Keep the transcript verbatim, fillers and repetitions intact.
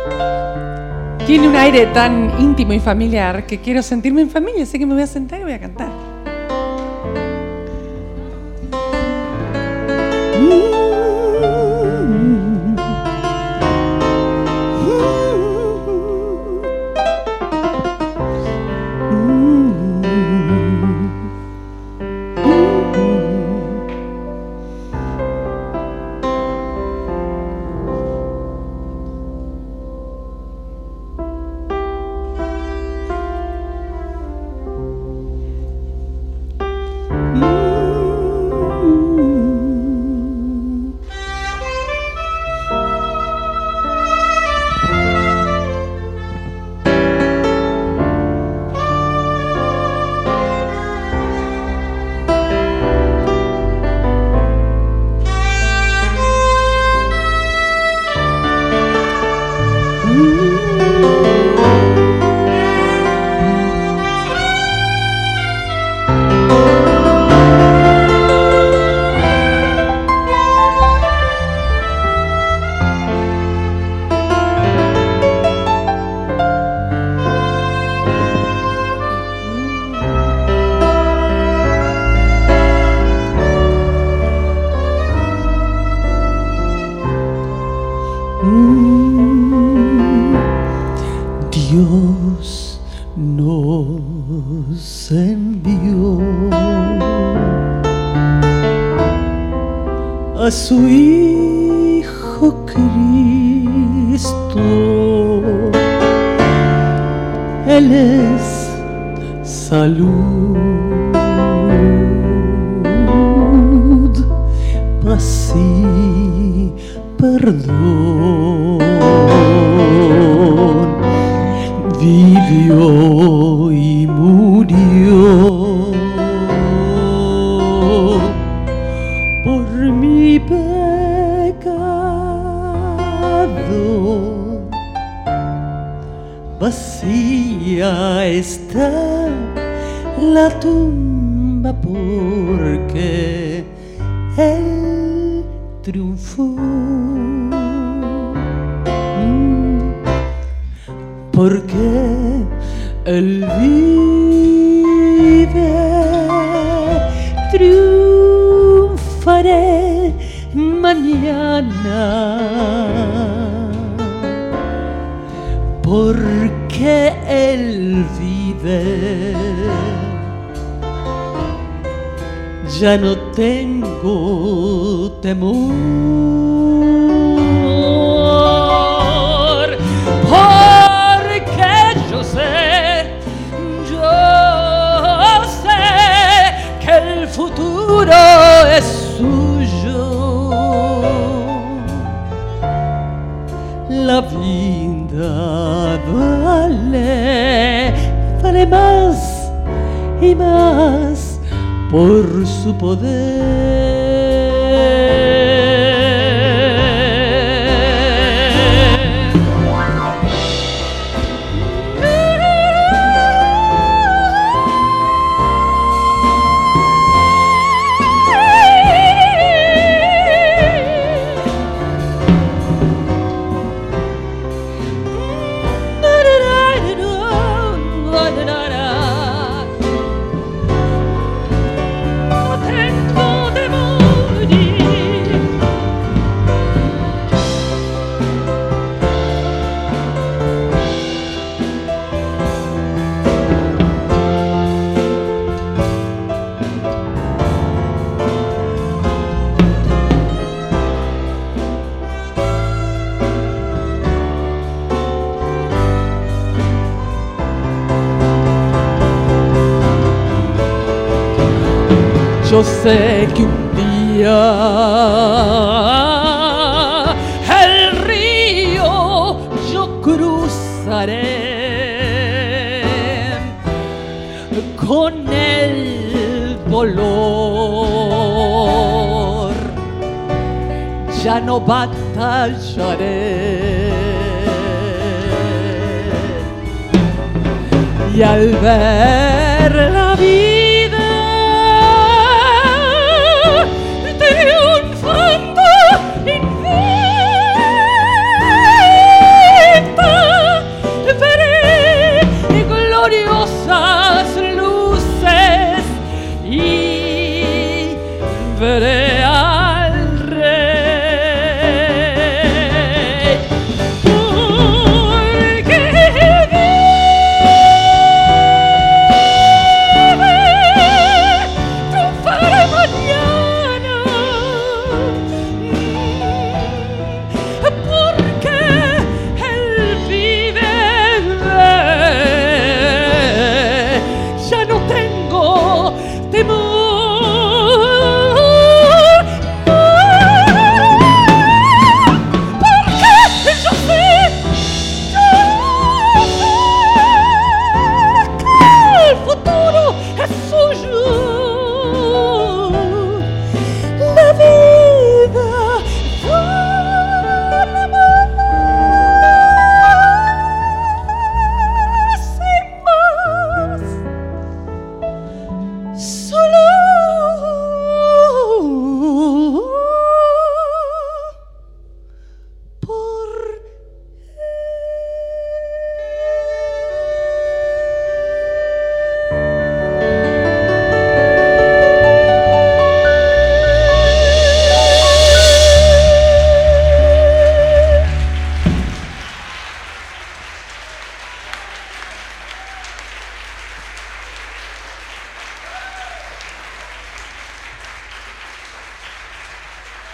Tiene un aire tan íntimo y familiar que quiero sentirme en familia, así que me voy a sentar y voy a cantar. Dios nos envió a su Hijo Cristo. Él es salud, paz y perdón. Vivió y murió por mi pecado. Vacía está la tumba porque Él triunfó. Porque Él vive, triunfaré mañana. Porque Él vive, ya no tengo temor. Futuro es suyo, la vida vale, vale más y más por su poder. Yo sé que un día el río yo cruzaré con el dolor, ya no batallaré. Y al ver la